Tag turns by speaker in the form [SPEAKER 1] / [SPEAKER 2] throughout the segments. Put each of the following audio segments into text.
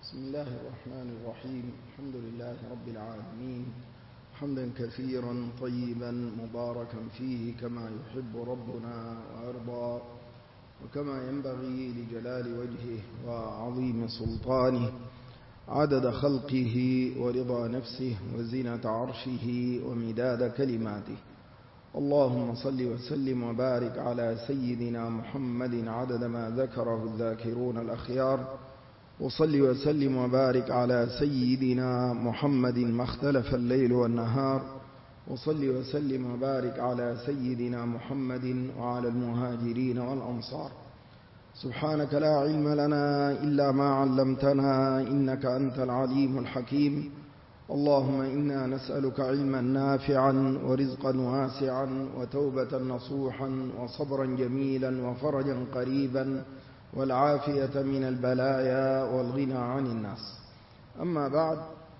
[SPEAKER 1] بسم الله الرحمن الرحيم. الحمد لله رب العالمين، حمدا كثيرا طيبا مباركا فيه كما يحب ربنا ويرضى، وكما ينبغي لجلال وجهه وعظيم سلطانه، عدد خلقه ورضا نفسه وزنة عرشه ومداد كلماته. اللهم صل وسلم وبارك على سيدنا محمد عدد ما ذكره الذاكرون الأخيار، وصل وسلم وبارك على سيدنا محمد ما اختلف الليل والنهار، وصل وسلم وبارك على سيدنا محمد وعلى المهاجرين والأنصار. سبحانك لا علم لنا إلا ما علمتنا إنك أنت العليم الحكيم. اللهم إنا نسألك علما نافعا ورزقا واسعا وتوبة نصوحا وصبرا جميلا وفرجا قريبا والعافية من البلايا والغنى عن الناس. أما بعد،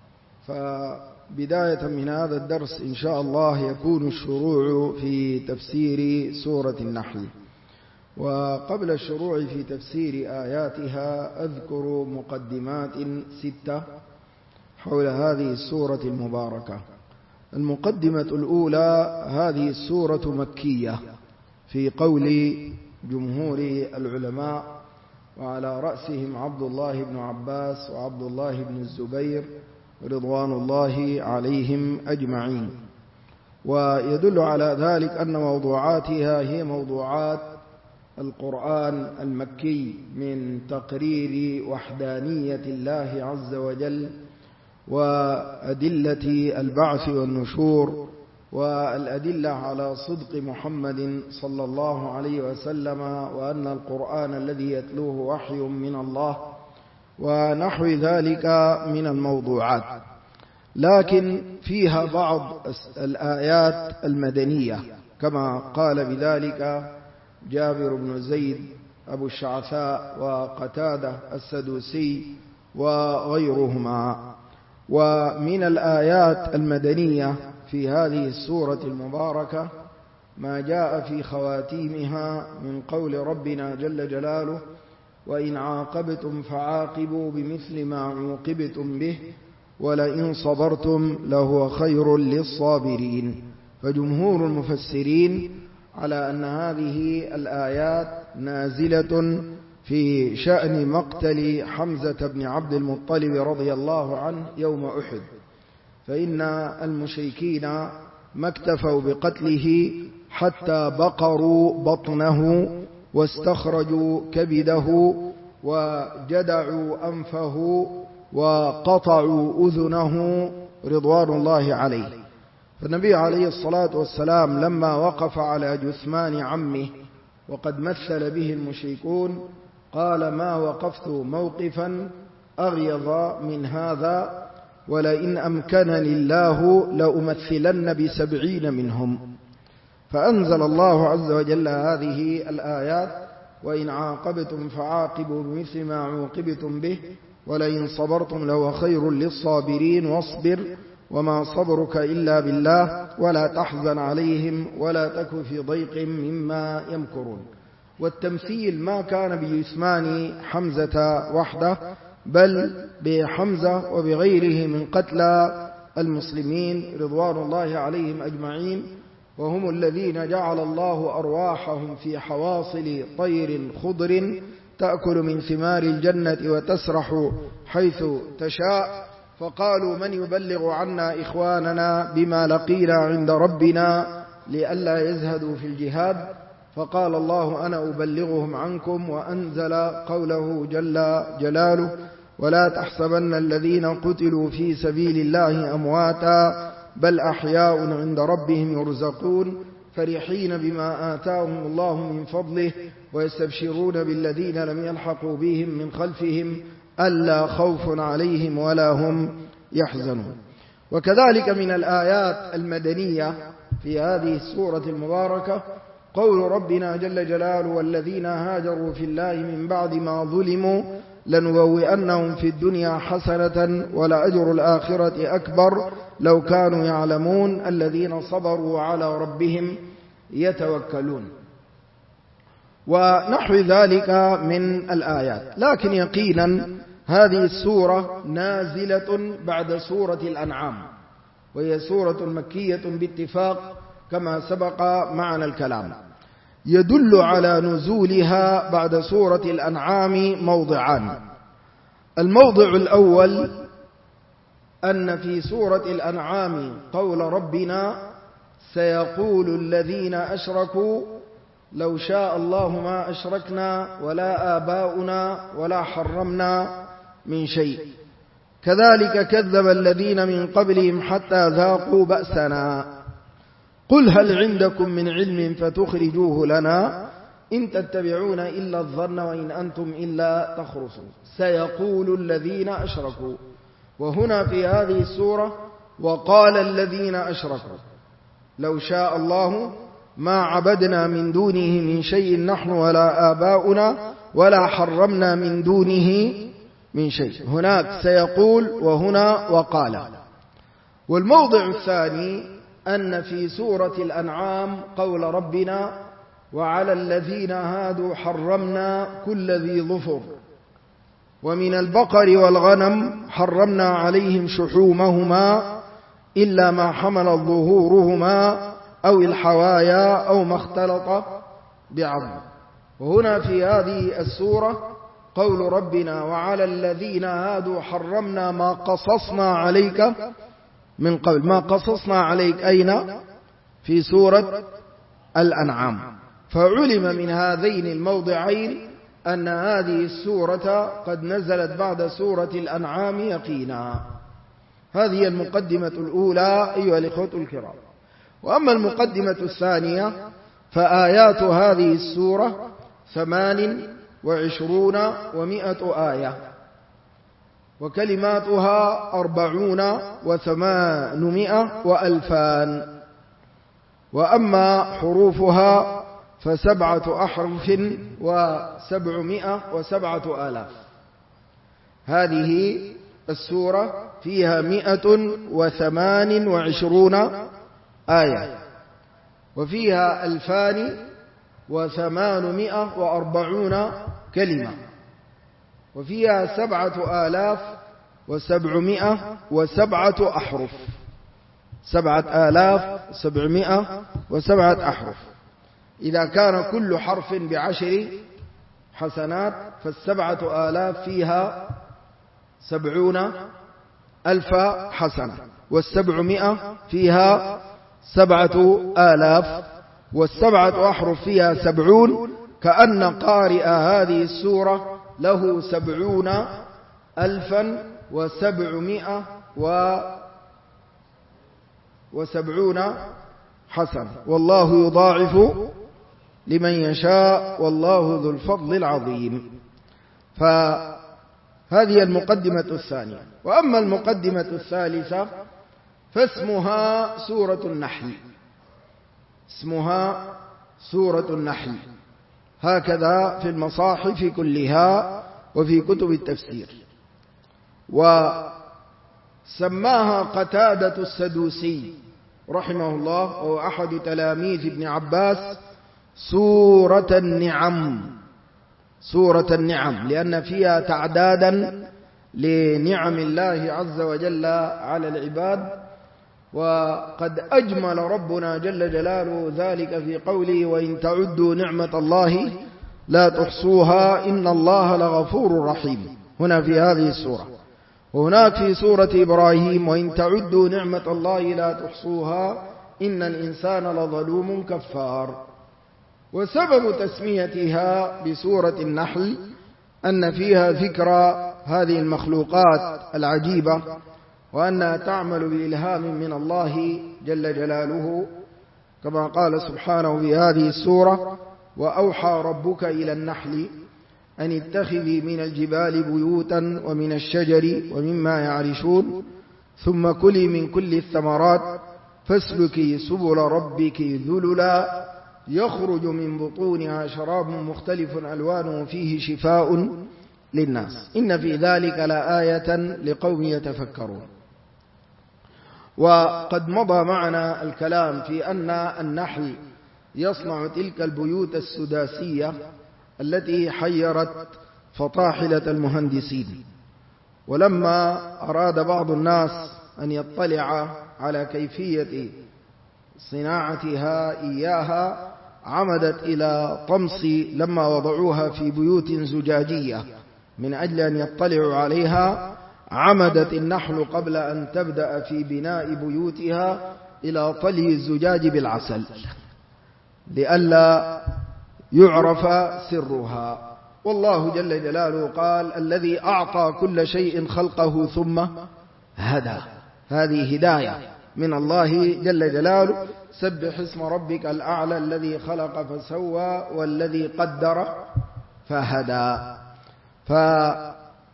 [SPEAKER 1] فبداية من هذا الدرس إن شاء الله يكون الشروع في تفسير سورة النحل. وقبل الشروع في تفسير آياتها أذكر مقدمات 6 حول هذه السورة المباركة. المقدمة الأولى: هذه السورة مكية في قول جمهور العلماء، وعلى رأسهم عبد الله بن عباس وعبد الله بن الزبير رضوان الله عليهم أجمعين. ويدل على ذلك أن موضوعاتها هي موضوعات القرآن المكي من تقرير وحدانية الله عز وجل، وأدلة البعث والنشور، والأدلة على صدق محمد صلى الله عليه وسلم، وأن القرآن الذي يتلوه وحي من الله، ونحو ذلك من الموضوعات. لكن فيها بعض الآيات المدنية كما قال بذلك جابر بن زيد أبو الشعثاء وقتادة السدوسي وغيرهما. ومن الآيات المدنية في هذه السورة المباركة ما جاء في خواتيمها من قول ربنا جل جلاله: وإن عاقبتم فعاقبوا بمثل ما عوقبتم به ولئن صبرتم لهو خير للصابرين. فجمهور المفسرين على أن هذه الآيات نازلة في شأن مقتل حمزة بن عبد المطلب رضي الله عنه يوم أحد، فإن المشركين ما اكتفوا بقتله حتى بقروا بطنه واستخرجوا كبده وجدعوا أنفه وقطعوا أذنه رضوان الله عليه. فالنبي عليه الصلاة والسلام لما وقف على جثمان عمه وقد مثل به المشركون قال: ما وقفت موقفا أغيظ من هذا، ولئن أمكنني الله لأمثلن ب70 منهم. فأنزل الله عز وجل هذه الآيات: وإن عاقبتم فعاقبوا بمثل ما عوقبتم به ولئن صبرتم لهو خير للصابرين واصبر وما صبرك إلا بالله ولا تحزن عليهم ولا تك في ضيق مما يمكرون. والتمثيل ما كان بجثمان حمزة وحده، بل بحمزة وبغيره من قتلى المسلمين رضوان الله عليهم أجمعين، وهم الذين جعل الله أرواحهم في حواصل طير خضر تأكل من ثمار الجنة وتسرح حيث تشاء، فقالوا: من يبلغ عنا إخواننا بما لقينا عند ربنا لئلا يزهدوا في الجهاد؟ فقال الله: أنا أبلغهم عنكم. وأنزل قوله جل جلاله: ولا تحسبن الذين قتلوا في سبيل الله أمواتا بل أحياء عند ربهم يرزقون فرحين بما آتاهم الله من فضله ويستبشرون بالذين لم يلحقوا بهم من خلفهم ألا خوف عليهم ولا هم يحزنون. وكذلك من الآيات المدنية في هذه السورة المباركة قول ربنا جل جلاله: والذين هاجروا في الله من بعد ما ظلموا لنبوئنهم في الدنيا حسنة ولأجر الآخرة أكبر لو كانوا يعلمون الذين صبروا على ربهم يتوكلون. ونحو ذلك من الآيات. لكن يقينا هذه السورة نازلة بعد سورة الأنعام، وهي سورة مكية باتفاق كما سبق معنا الكلام. يدل على نزولها بعد سورة الأنعام موضعان. الموضع الأول أن في سورة الأنعام قول ربنا: سيقول الذين أشركوا لو شاء الله ما أشركنا ولا آباؤنا ولا حرمنا من شيء كذلك كذب الذين من قبلهم حتى ذاقوا بأسنا قل هل عندكم من علم فتخرجوه لنا إن تتبعون إلا الظن وإن أنتم إلا تخرصون. سيقول الذين أشركوا، وهنا في هذه السورة وقال الذين أشركوا لو شاء الله ما عبدنا من دونه من شيء نحن ولا آباؤنا ولا حرمنا من دونه من شيء. هناك سيقول وهنا وقال. والموضع الثاني أن في سورة الأنعام قول ربنا: وعلى الذين هادوا حرمنا كل ذي ظفر ومن البقر والغنم حرمنا عليهم شحومهما إلا ما حمل ظهورهما أو الحوايا أو ما اختلط بعظم. وهنا في هذه السورة قول ربنا: وعلى الذين هادوا حرمنا ما قصصنا عليك من قبل. ما قصصنا عليك أين؟ في سورة الأنعام. فعلم من هذين الموضعين أن هذه السورة قد نزلت بعد سورة الأنعام يقينا. هذه المقدمة الأولى أيها الإخوة الكرام. وأما المقدمة الثانية فآيات هذه السورة 28 و100 آية، وكلماتها 40 و800 و2000. وأما حروفها ف7 أحرف و707 آلاف. هذه السورة فيها 128 آية، وفيها 2840 كلمة، وفيها 7707 أحرف. 7707 أحرف. إذا كان كل حرف ب10 حسنات ف7,000 فيها 70,000 حسنة، وال700 فيها 7,000، وال7 أحرف فيها 70. كأن قارئ هذه السورة له 70,770 حسنة. والله يضاعف لمن يشاء والله ذو الفضل العظيم. فهذه المقدمة الثانية. وأما المقدمة الثالثة فاسمها سورة النحل. اسمها سورة النحل، هكذا في المصاحف كلها وفي كتب التفسير. وسماها قتادة السدوسي رحمه الله وهو أحد تلاميذ ابن عباس سورة النعم. سورة النعم لأن فيها تعدادا لنعم الله عز وجل على العباد. وقد أجمل ربنا جل جلاله ذلك في قوله: وإن تعدوا نعمة الله لا تحصوها إن الله لغفور رحيم. هنا في هذه السورة. وهناك في سورة إبراهيم: وإن تعدوا نعمة الله لا تحصوها إن الإنسان لظلوم كفار. وسبب تسميتها بسورة النحل أن فيها ذكرى هذه المخلوقات العجيبة، وأنها تعمل بإلهام من الله جل جلاله، كما قال سبحانه في هذه السورة: وأوحى ربك إلى النحل أن اتخذي من الجبال بيوتا ومن الشجر ومما يعرشون ثم كلي من كل الثمرات فاسلكي سبل ربك ذللا يخرج من بطونها شراب مختلف ألوانه فيه شفاء للناس إن في ذلك لآية لقوم يتفكرون. وقد مضى معنا الكلام في أن النحل يصنع تلك البيوت السداسية التي حيرت فطاحلة المهندسين. ولما أراد بعض الناس أن يطلع على كيفية صناعتها إياها عمدت إلى طمس لما وضعوها في بيوت زجاجية من أجل أن يطلعوا عليها، عمدت النحل قبل أن تبدأ في بناء بيوتها إلى طلي الزجاج بالعسل لئلا يعرف سرها. والله جل جلاله قال: الذي أعطى كل شيء خلقه ثم هدى. هذه هداية من الله جل جلاله. سبح اسم ربك الأعلى الذي خلق فسوى والذي قدر فهدى. فهذه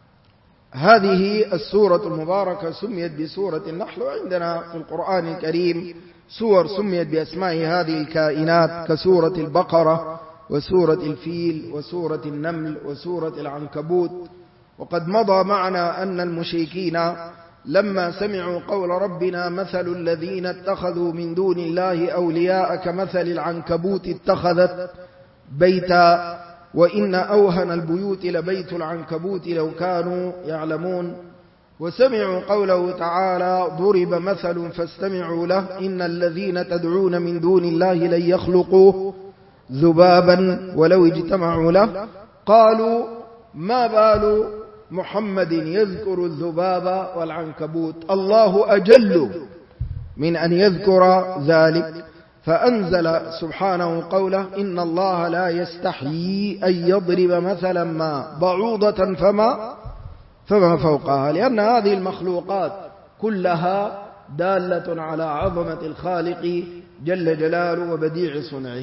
[SPEAKER 1] السورة المباركة سميت بسورة النحل. وعندنا في القرآن الكريم سور سميت بأسماء هذه الكائنات كسورة البقرة وسورة الفيل وسورة النمل وسورة العنكبوت. وقد مضى معنا أن المشركين لما سمعوا قول ربنا: مثل الذين اتخذوا من دون الله أولياء كمثل العنكبوت اتخذت بيتا وإن أوهن البيوت لبيت العنكبوت لو كانوا يعلمون. وسمعوا قوله تعالى: ضرب مثل فاستمعوا له إن الذين تدعون من دون الله لن يخلقوا ذبابا ولو اجتمعوا له قالوا ما بال محمد يذكر الذباب والعنكبوت، الله أجل من أن يذكر ذلك. فأنزل سبحانه قوله: إن الله لا يستحيي أن يضرب مثلا ما بعوضة فما فوقها، لأن هذه المخلوقات كلها دالة على عظمة الخالق جل جلاله وبديع صنعه.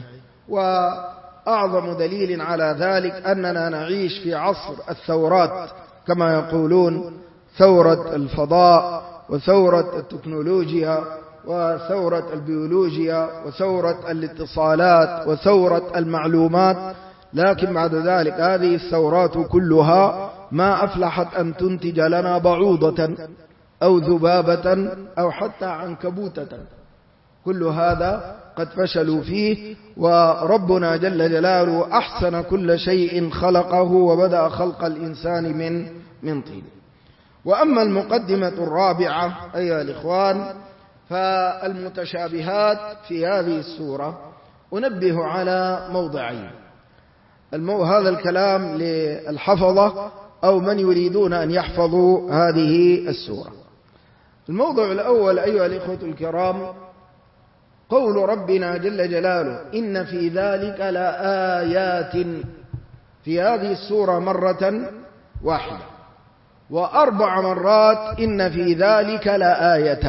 [SPEAKER 1] وأعظم دليل على ذلك أننا نعيش في عصر الثورات كما يقولون: ثورة الفضاء وثورة التكنولوجيا وثورة البيولوجيا وثورة الاتصالات وثورة المعلومات. لكن بعد ذلك هذه الثورات كلها ما أفلحت أن تنتج لنا بعوضة أو ذبابة أو حتى عنكبوتة. كل هذا قد فشلوا فيه. وربنا جل جلاله أحسن كل شيء خلقه وبدأ خلق الإنسان من طين. وأما المقدمة الرابعة أيها الإخوان فالمتشابهات في هذه السورة أنبه على موضعين. هذا الكلام للحفظة أو من يريدون أن يحفظوا هذه السورة. الموضوع الأول أيها الإخوة الكرام قول ربنا جل جلاله: إن في ذلك لآيات. في هذه السورة مرة واحدة، وأربع مرات إن في ذلك لآية.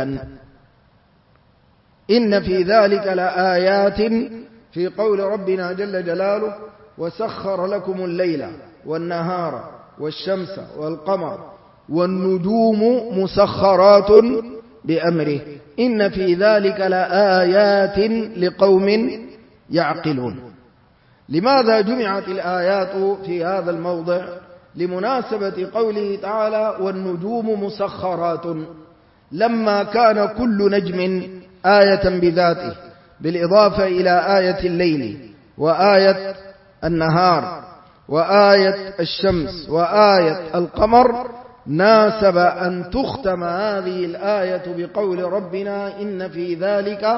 [SPEAKER 1] إن في ذلك لآيات في قول ربنا جل جلاله: وسخر لكم الليل والنهار والشمس والقمر والنجوم مسخرات بأمره إن في ذلك لآيات لقوم يعقلون. لماذا جمعت الآيات في هذا الموضع؟ لمناسبة قوله تعالى: والنجوم مسخرات، لما كان كل نجم آية بذاته بالإضافة إلى آية الليل وآية النهار وآية الشمس وآية القمر، ناسب أن تختم هذه الآية بقول ربنا: إن في ذلك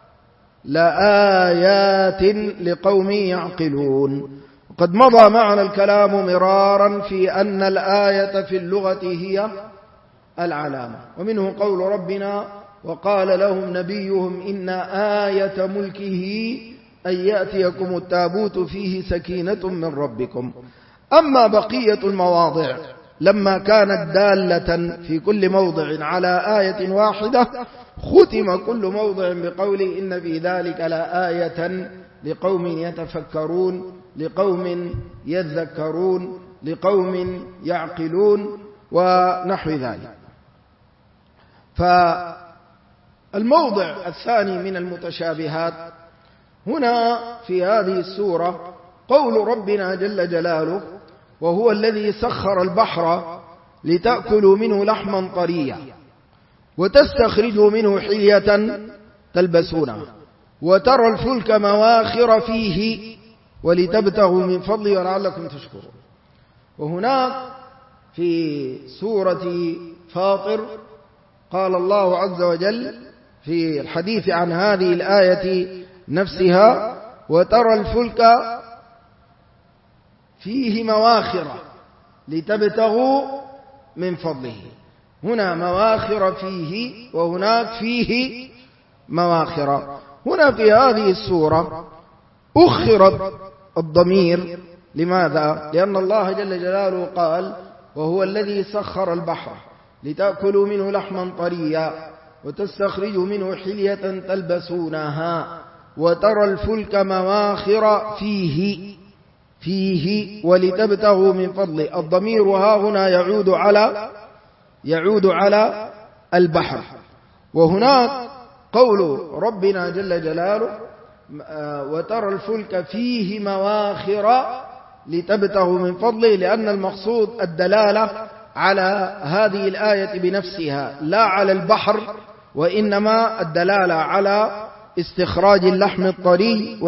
[SPEAKER 1] لآيات لقوم يعقلون. قد مضى معنا الكلام مرارا في أن الآية في اللغة هي العلامة، ومنه قول ربنا: وقال لهم نبيهم إن آية ملكه أن يأتيكم التابوت فيه سكينة من ربكم. أما بقية المواضع لما كانت دالة في كل موضع على آية واحدة ختم كل موضع بقوله: إن في ذلك لآية لقوم يتفكرون لقوم يذكرون لقوم يعقلون ونحو ذلك. فالموضع الثاني من المتشابهات هنا في هذه السورة قول ربنا جل جلاله: وهو الذي سخر البحر لتأكلوا منه لحما طريا وتستخرجوا منه حلية تلبسونها وترى الفلك مواخر فيه ولتبتغوا من فضله ولعلكم تشكرون. وهناك في سورة فاطر قال الله عز وجل في الحديث عن هذه الآية نفسها: وترى الفلك فيه مواخر لتبتغوا من فضله. هنا مواخر فيه وهناك فيه مواخر. هنا في هذه السورة أخر الضمير. لماذا؟ لأن الله جل جلاله قال: وهو الذي سخر البحر لتأكلوا منه لحما طريا وتستخرجوا منه حلية تلبسونها وترى الفلك مواخر فيه ولتبتغوا من فضله. الضمير ها هنا يعود على البحر. وهناك قول ربنا جل جلاله: وترى الفلك فيه مواخر لتبتغوا من فضله، لأن المقصود الدلالة على هذه الآية بنفسها لا على البحر، وإنما الدلالة على استخراج اللحم الطري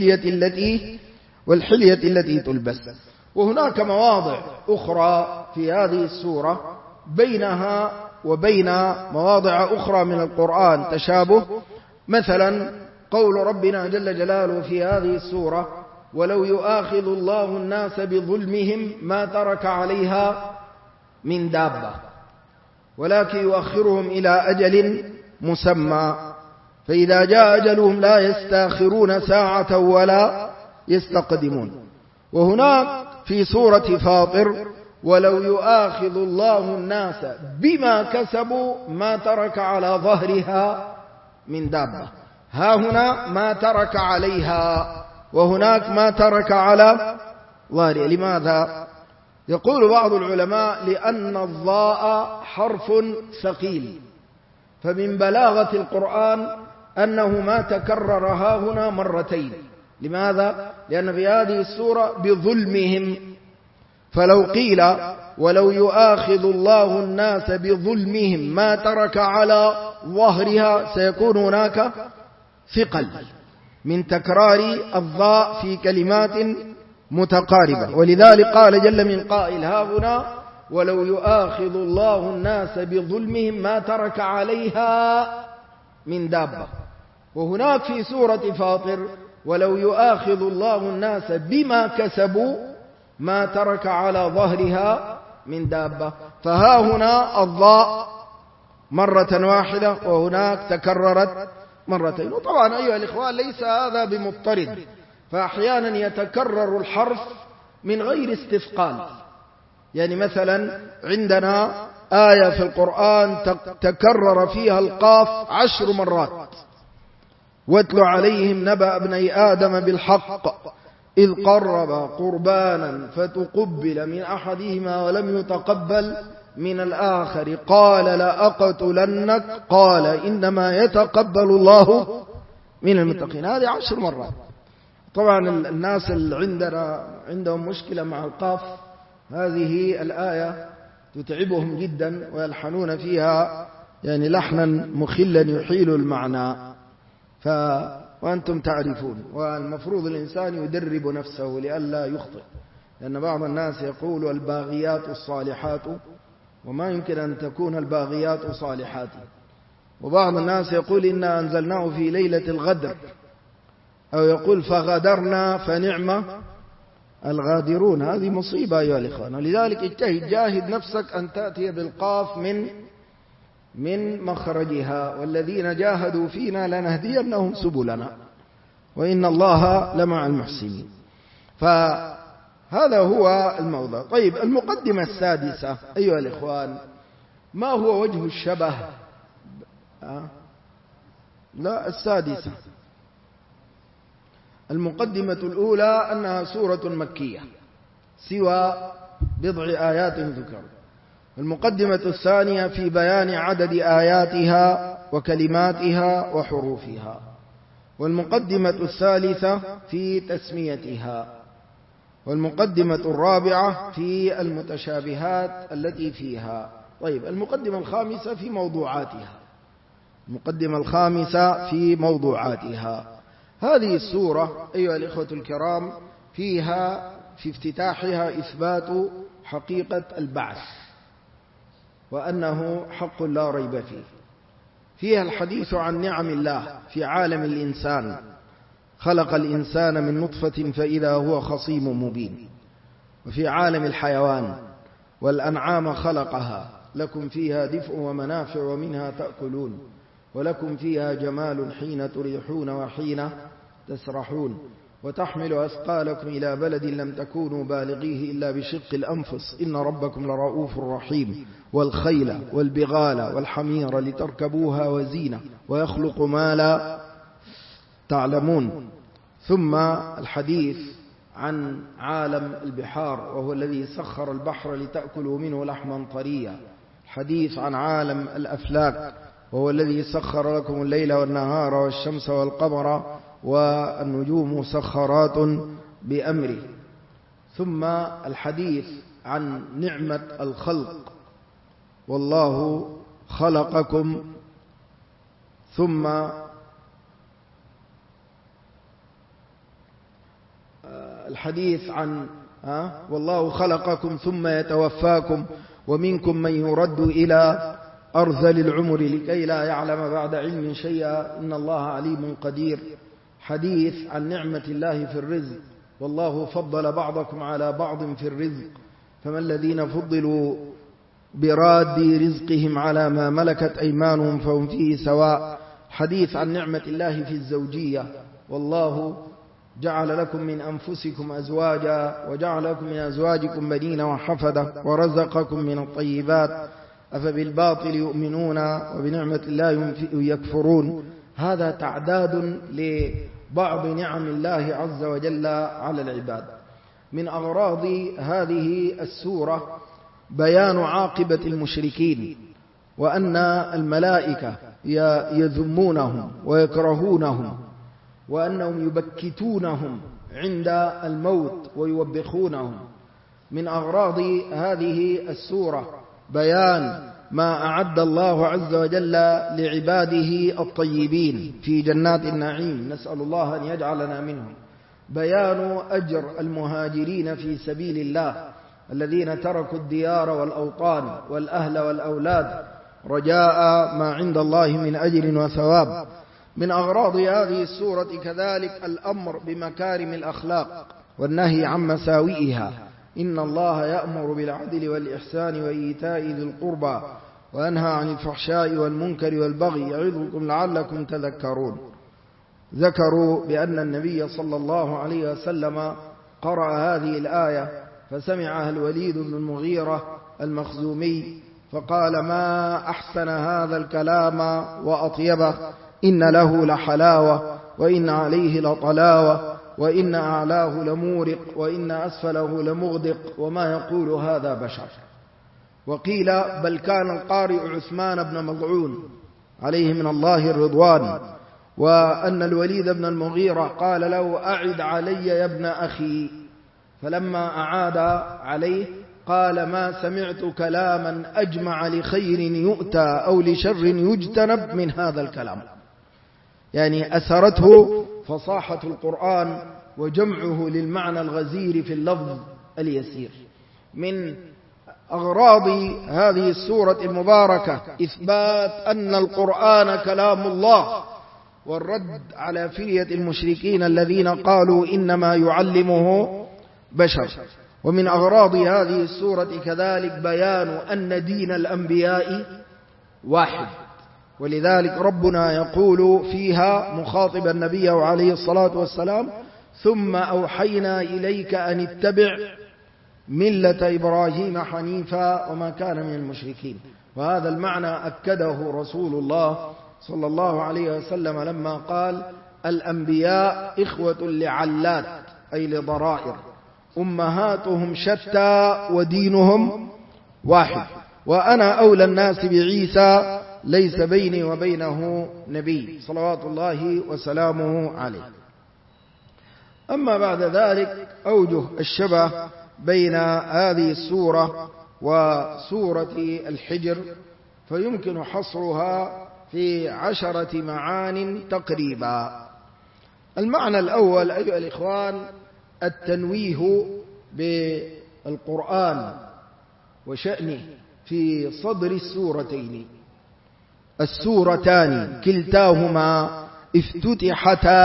[SPEAKER 1] والحلية التي تلبس. وهناك مواضع أخرى في هذه السورة بينها وبين مواضع أخرى من القرآن تشابه. مثلا قول ربنا جل جلاله في هذه السورة: ولو يؤاخذ الله الناس بظلمهم ما ترك عليها من دابة ولكن يؤخرهم إلى أجل مسمى فإذا جاء أجلهم لا يستاخرون ساعة ولا يستقدمون. وهناك في سورة فاطر: ولو يؤاخذ الله الناس بما كسبوا ما ترك على ظهرها من دابة. ها هنا ما ترك عليها وهناك ما ترك على ظهرها. لماذا؟ يقول بعض العلماء: لأن الضاء حرف ثقيل، فمن بلاغة القرآن أنه ما تكرر ها هنا مرتين. لماذا؟ لأن في هذه السورة بظلمهم، فلو قيل ولو يؤاخذ الله الناس بظلمهم ما ترك على ظهرها سيكون هناك ثقل من تكرار الضاء في كلمات متقاربة. ولذلك قال جل من قائل ها هنا: ولو يؤاخذ الله الناس بظلمهم ما ترك عليها من دابة. وهناك في سورة فاطر: ولو يؤاخذ الله الناس بما كسبوا ما ترك على ظهرها من دابة. فها هنا الضاء مرة واحدة وهناك تكررت مرتين. وطبعا أيها الإخوان ليس هذا بمضطرد، فأحيانا يتكرر الحرف من غير استثقال. يعني مثلا عندنا آية في القرآن تكرر فيها القاف 10 مرات: واتل عليهم نبأ ابني آدم بالحق إذ قربا قربانا فتقبل من أحدهما ولم يتقبل من الآخر قال لأقتلنك قال إنما يتقبل الله من المتقين. هذه 10 مرات. طبعا الناس اللي عندهم مشكلة مع القاف، هذه الآية تتعبهم جدا ويلحنون فيها يعني لحنا مخلا يحيل المعنى. وأنتم تعرفون، والمفروض الإنسان يدرب نفسه لئلا يخطئ، لأن بعض الناس يقول الباغيات الصالحات، وما يمكن أن تكون الباغيات صالحات. وبعض الناس يقول إنا أنزلناه في ليلة الغدر، أو يقول فغدرنا فنعم الغادرون. هذه مصيبة أيها الإخوان. ولذلك اجتهد، جاهد نفسك أن تأتي بالقاف من مخرجها: والذين جاهدوا فينا لنهدينهم سبلنا وإن الله لمع المحسنين. فهذا هو الموضوع. طيب، المقدمة السادسة أيها الإخوان: ما هو وجه الشبه؟ لا، السادسة. المقدمة الأولى أنها سورة مكية سوى بضع آيات ذكر. المقدمة الثانية في بيان عدد آياتها وكلماتها وحروفها. والمقدمة الثالثة في تسميتها. والمقدمة الرابعة في المتشابهات التي فيها. طيب، المقدمة الخامسة في موضوعاتها. المقدمة الخامسة في موضوعاتها. هذه السورة أيها الإخوة الكرام فيها في افتتاحها إثبات حقيقة البعث. وأنه حق لا ريب فيه. فيها الحديث عن نعم الله في عالم الإنسان، خلق الإنسان من نطفة فإذا هو خصيم مبين. وفي عالم الحيوان والأنعام خلقها لكم فيها دفء ومنافع ومنها تأكلون ولكم فيها جمال حين تريحون وحين تسرحون وتحمل أثقالكم إلى بلد لم تكونوا بالغيه إلا بشق الأنفس إن ربكم لرؤوف رحيم والخيل والبغال والحمير لتركبوها وزينة ويخلق ما لا تعلمون. ثم الحديث عن عالم البحار وهو الذي سخر البحر لتأكلوا منه لحما طريا. الحديث عن عالم الأفلاك وهو الذي سخر لكم الليل والنهار والشمس والقمر والنجوم مسخرات بأمره. ثم الحديث عن نعمة الخلق والله خلقكم ثم الحديث عن والله خلقكم ثم يتوفاكم ومنكم من يرد إلى أرذل العمر لكي لا يعلم بعد علم شيئا إن الله عليم قدير. حديث عن نعمة الله في الرزق والله فضل بعضكم على بعض في الرزق فما الذين فضلوا براد رزقهم على ما ملكت أيمانهم فهم فيه سواء. حديث عن نعمة الله في الزوجية والله جعل لكم من أنفسكم أزواجا وجعل لكم من أزواجكم بنين وحفدة ورزقكم من الطيبات أفبالباطل يؤمنون وبنعمة الله يكفرون. هذا تعداد لبعض نعم الله عز وجل على العباد. من أغراض هذه السورة بيان عاقبة المشركين وأن الملائكة يذمونهم ويكرهونهم وأنهم يبكتونهم عند الموت ويوبخونهم. من أغراض هذه السورة بيان ما أعد الله عز وجل لعباده الطيبين في جنات النعيم، نسأل الله أن يجعلنا منهم. بيان أجر المهاجرين في سبيل الله الذين تركوا الديار والأوطان والأهل والأولاد رجاء ما عند الله من أجر وثواب. من أغراض هذه السورة كذلك الأمر بمكارم الأخلاق والنهي عن مساوئها. إن الله يأمر بالعدل والإحسان وإيتاء ذي القربى وينهى عن الفحشاء والمنكر والبغي يعظكم لعلكم تذكرون. ذكروا بأن النبي صلى الله عليه وسلم قرأ هذه الآية فسمعها الوليد بن المغيرة المخزومي فقال ما أحسن هذا الكلام وأطيبه إن له لحلاوة وإن عليه لطلاوة وإن أعلاه لمورق وإن أسفله لمغدق وما يقول هذا بشر. وقيل بل كان القارئ عثمان بن مضعون عليه من الله الرضوان وأن الوليد بن المغيرة قال له أعد علي يا ابن أخي فلما أعاد عليه قال ما سمعت كلاما أجمع لخير يؤتى أو لشر يجتنب من هذا الكلام. يعني أثرته فصاحة القرآن وجمعه للمعنى الغزير في اللفظ اليسير. من أغراض هذه السورة المباركة إثبات أن القرآن كلام الله والرد على فرية المشركين الذين قالوا إنما يعلمه بشر. ومن أغراض هذه السورة كذلك بيان أن دين الأنبياء واحد، ولذلك ربنا يقول فيها مخاطبا النبي عليه الصلاة والسلام ثم أوحينا إليك أن اتبع ملة إبراهيم حنيفا وما كان من المشركين. وهذا المعنى أكده رسول الله صلى الله عليه وسلم لما قال الأنبياء إخوة لعلات أي لضرائر أمهاتهم شتى ودينهم واحد وأنا أولى الناس بعيسى ليس بيني وبينه نبي صلوات الله وسلامه عليه. أما بعد ذلك أوجه الشبه بين هذه السورة وسورة الحجر فيمكن حصرها في 10 معان تقريبا. المعنى الأول أيها الإخوان التنويه بالقرآن وشأنه في صدر السورتين. السورتان كلتاهما افتتحتا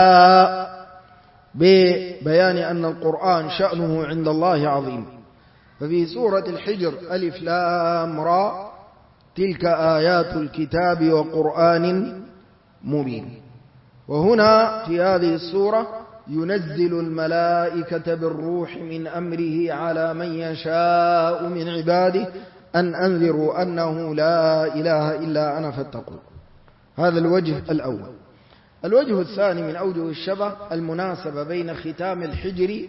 [SPEAKER 1] ببيان أن القرآن شأنه عند الله عظيم. ففي سورة الحجر ألف لام را تلك آيات الكتاب وقرآن مبين. وهنا في هذه السورة ينزل الملائكة بالروح من أمره على من يشاء من عباده أن أنذروا أنه لا إله إلا أنا فاتقوا. هذا الوجه الأول. الوجه الثاني من أوجه الشبه المناسبة بين ختام الحجر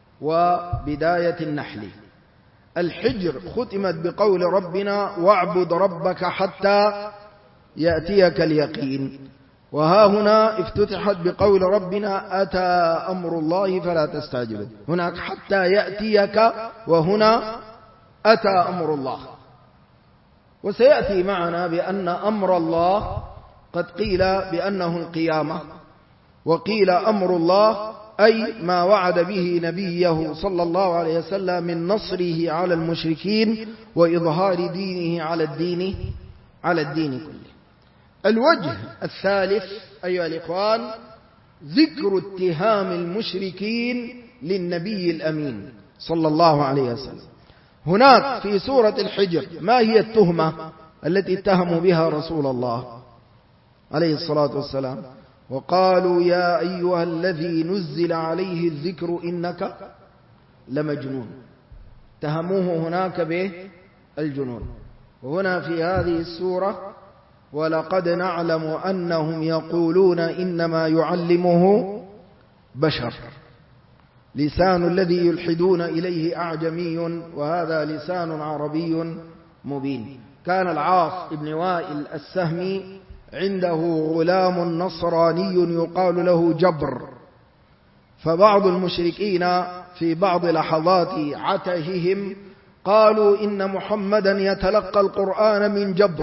[SPEAKER 1] وبداية النحل. الحجر ختمت بقول ربنا واعبد ربك حتى يأتيك اليقين، وها هنا افتتحت بقول ربنا أتى أمر الله فلا تستعجلوا. هناك حتى يأتيك وهنا أتى أمر الله. وسيأتي معنا بأن أمر الله قد قيل بأنه القيامة، وقيل أمر الله أي ما وعد به نبيه صلى الله عليه وسلم من نصره على المشركين وإظهار دينه على الدين كله. الوجه الثالث أيها الإخوان ذكر اتهام المشركين للنبي الأمين صلى الله عليه وسلم. هناك في سورة الحجر ما هي التهمة التي اتهموا بها رسول الله عليه الصلاة والسلام؟ وقالوا يا أيها الذي نزل عليه الذكر إنك لمجنون. اتهموه هناك بالجنون. وهنا في هذه السورة ولقد نعلم أنهم يقولون إنما يعلمه بشر، لسان الذي يلحدون إليه أعجمي وهذا لسان عربي مبين. كان العاص بن وائل السهمي عنده غلام نصراني يقال له جبر، فبعض المشركين في بعض لحظات عتههم قالوا إن محمدا يتلقى القرآن من جبر،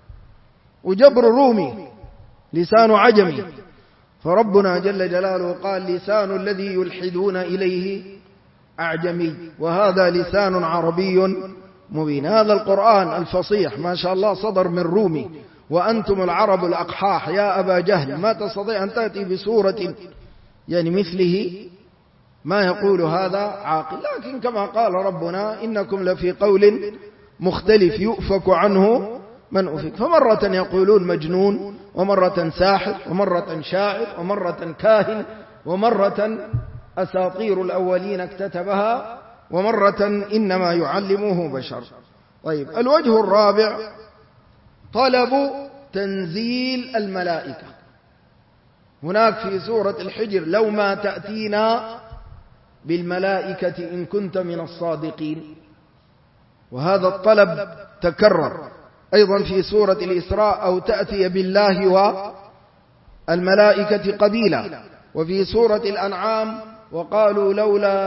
[SPEAKER 1] وجبر رومي لسان عجمي، فربنا جل جلاله قال لسان الذي يلحدون إليه أعجمي وهذا لسان عربي مبين. هذا القرآن الفصيح ما شاء الله صدر من رومي، وأنتم العرب الأقحاح يا أبا جهل ما تستطيع أن تأتي بسورة يعني مثله، ما يقول هذا عاقل. لكن كما قال ربنا إنكم لفي قول مختلف يؤفك عنه من أفك. فمرة يقولون مجنون، ومرة ساحر، ومرة شاعر، ومرة كاهن، ومرة أساطير الأولين اكتتبها، ومرة إنما يعلمه بشر. طيب الوجه الرابع طلب تنزيل الملائكة. هناك في سورة الحجر لو ما تأتينا بالملائكة إن كنت من الصادقين، وهذا الطلب تكرر أيضا في سورة الإسراء أو تأتي بالله والملائكة قبيلا، وفي سورة الأنعام وقالوا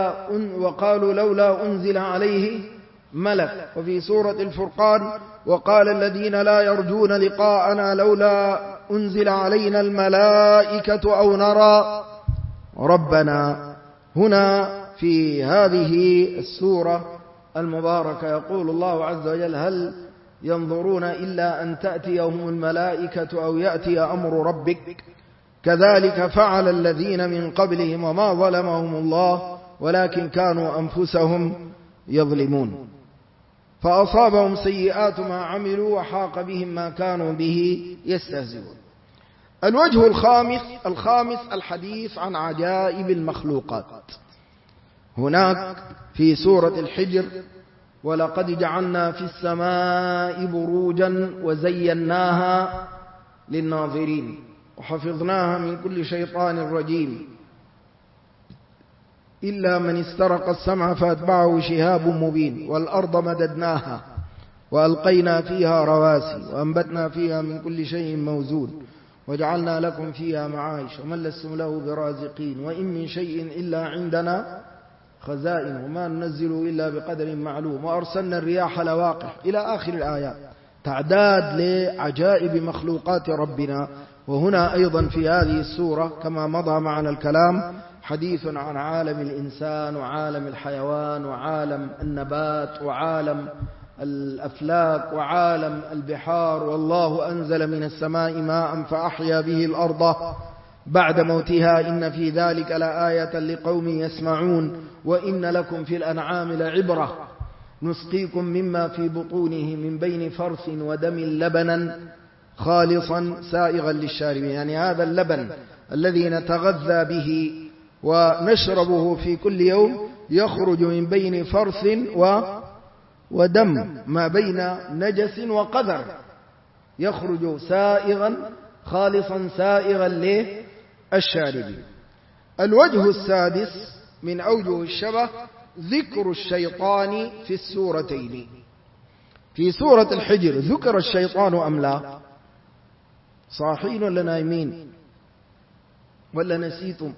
[SPEAKER 1] لولا أنزل عليه ملك، وفي سورة الفرقان وقال الذين لا يرجون لقاءنا لولا أنزل علينا الملائكة أو نرى ربنا. هنا في هذه السورة المباركة يقول الله عز وجل هل ينظرون إلا أن تأتيهم الملائكة أو يأتي أمر ربك كذلك فعل الذين من قبلهم وما ظلمهم الله ولكن كانوا أنفسهم يظلمون فأصابهم سيئات ما عملوا وحاق بهم ما كانوا به يستهزئون. الوجه الخامس الحديث عن عجائب المخلوقات. هناك في سورة الحجر ولقد جعلنا في السماء بروجا وزيناها للناظرين وحفظناها من كل شيطان رجيم إلا من استرق السمع فأتبعه شهاب مبين والأرض مددناها وألقينا فيها رواسي وأنبتنا فيها من كل شيء موزون وجعلنا لكم فيها معايش ومن لستم له برازقين وإن من شيء إلا عندنا خزائن وما ننزل إلا بقدر معلوم وأرسلنا الرياح لواقح إلى آخر الآيات. تعداد لعجائب مخلوقات ربنا. وهنا أيضا في هذه السورة كما مضى معنا الكلام حديث عن عالم الإنسان وعالم الحيوان وعالم النبات وعالم الأفلاك وعالم البحار. والله أنزل من السماء ماء فأحيا به الأرض بعد موتها إن في ذلك لآية لقوم يسمعون وإن لكم في الأنعام لعبرة نسقيكم مما في بطونه من بين فرث ودم لبنا خالصا سائغا للشاربين. يعني هذا اللبن الذي نتغذى به ونشربه في كل يوم يخرج من بين فرث ودم ما بين نجس وقذر، يخرج سائغا خالصا سائغا للشاربين. الوجه السادس من أوجه الشبه ذكر الشيطان في السورتين. في سورة الحجر ذكر الشيطان أم لا؟ صاحين ولا نايمين ولا نسيتم؟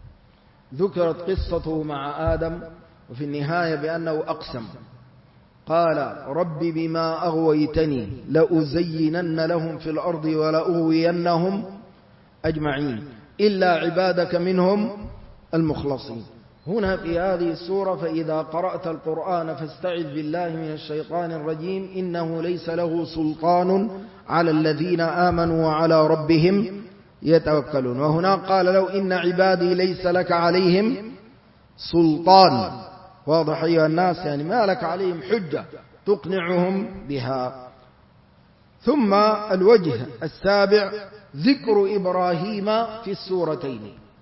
[SPEAKER 1] ذكرت قصته مع آدم وفي النهاية بأنه أقسم قال رب بما أغويتني لأزينن لهم في الأرض ولأغوينهم أجمعين إلا عبادك منهم المخلصين. هنا في هذه السورة فإذا قرأت القرآن فاستعذ بالله من الشيطان الرجيم إنه ليس له سلطان على الذين آمنوا وعلى ربهم يتوكلون. وهنا قال له إن عبادي ليس لك عليهم سلطان. واضح أيها الناس؟ يعني ما لك عليهم حجة تقنعهم بها. ثم الوجه السابع ذكر إبراهيم في السورتين.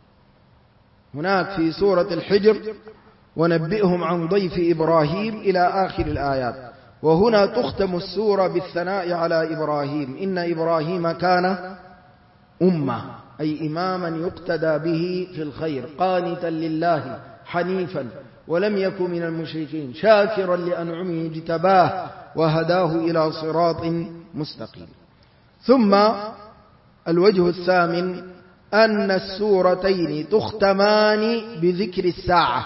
[SPEAKER 1] هناك في سورة الحجر ونبئهم عن ضيف إبراهيم إلى آخر الآيات، وهنا تختم السورة بالثناء على إبراهيم. إن إبراهيم كان أمة أي إماما يقتدى به في الخير قانتا لله حنيفا ولم يكن من المشركين شاكرا لأنعمه اجتباه وهداه إلى صراط مستقيم. ثم الوجه الثامن أن السورتين تختمان بذكر الساعة.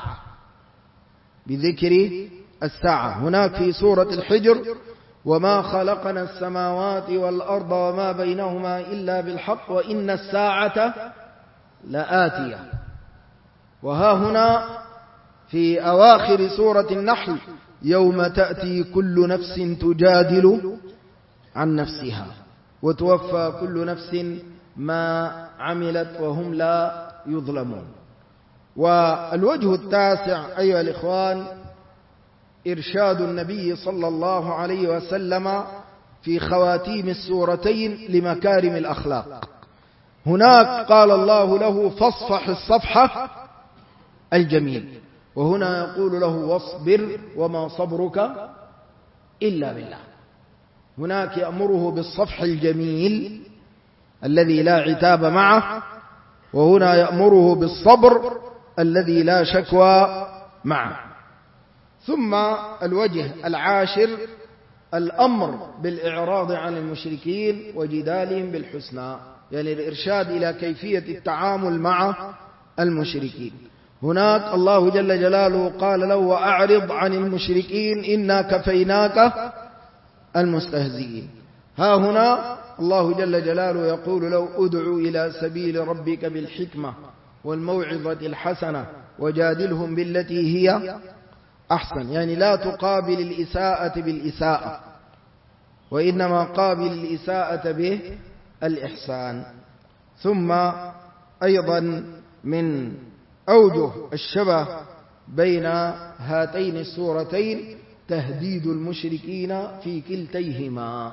[SPEAKER 1] بذكر الساعة. هناك في سورة الحجر وما خلقنا السماوات والأرض وما بينهما إلا بالحق وإن الساعة لآتية. وها هنا في أواخر سورة النحل يوم تأتي كل نفس تجادل عن نفسها وتوفى كل نفس ما عملت وهم لا يظلمون. والوجه التاسع أيها الإخوان إرشاد النبي صلى الله عليه وسلم في خواتيم السورتين لمكارم الأخلاق. هناك قال الله له فاصفح الصفحة الجميل، وهنا يقول له واصبر وما صبرك إلا بالله. هناك يأمره بالصفح الجميل الذي لا عتاب معه، وهنا يأمره بالصبر الذي لا شكوى معه. ثم الوجه العاشر الأمر بالإعراض عن المشركين وجدالهم بالحسنى، يعني الإرشاد إلى كيفية التعامل مع المشركين. هناك الله جل جلاله قال له وأعرض عن المشركين إنا كفيناك المستهزئين. ها هنا الله جل جلاله يقول له ادعو إلى سبيل ربك بالحكمة والموعظة الحسنة وجادلهم بالتي هي أحسن، يعني لا تقابل الإساءة بالإساءة وإنما قابل الإساءة بالإحسان. ثم أيضا من أوجه الشبه بين هاتين السورتين تهديد المشركين في كلتيهما.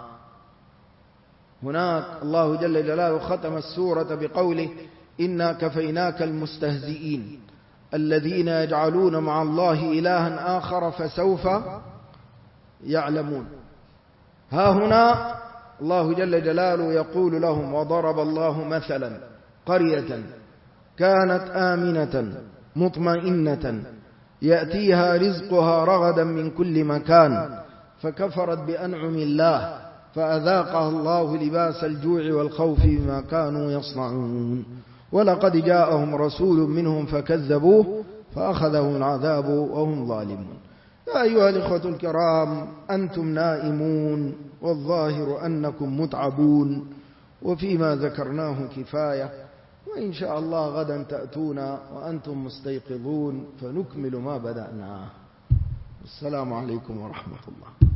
[SPEAKER 1] هناك الله جل جلاله ختم السورة بقوله إنا كفيناك المستهزئين الذين يجعلون مع الله إلها آخر فسوف يعلمون. ها هنا الله جل جلاله يقول لهم وضرب الله مثلا قرية كانت آمنة مطمئنة يأتيها رزقها رغدا من كل مكان فكفرت بأنعم الله فأذاقها الله لباس الجوع والخوف بما كانوا يصنعون ولقد جاءهم رسول منهم فكذبوه فأخذهم العذاب وهم ظالمون. يا أيها الإخوة الكرام أنتم نائمون والظاهر أنكم متعبون وفيما ذكرناه كفاية، وإن شاء الله غدا تأتون وأنتم مستيقظون فنكمل ما بدأناه. السلام عليكم ورحمة الله.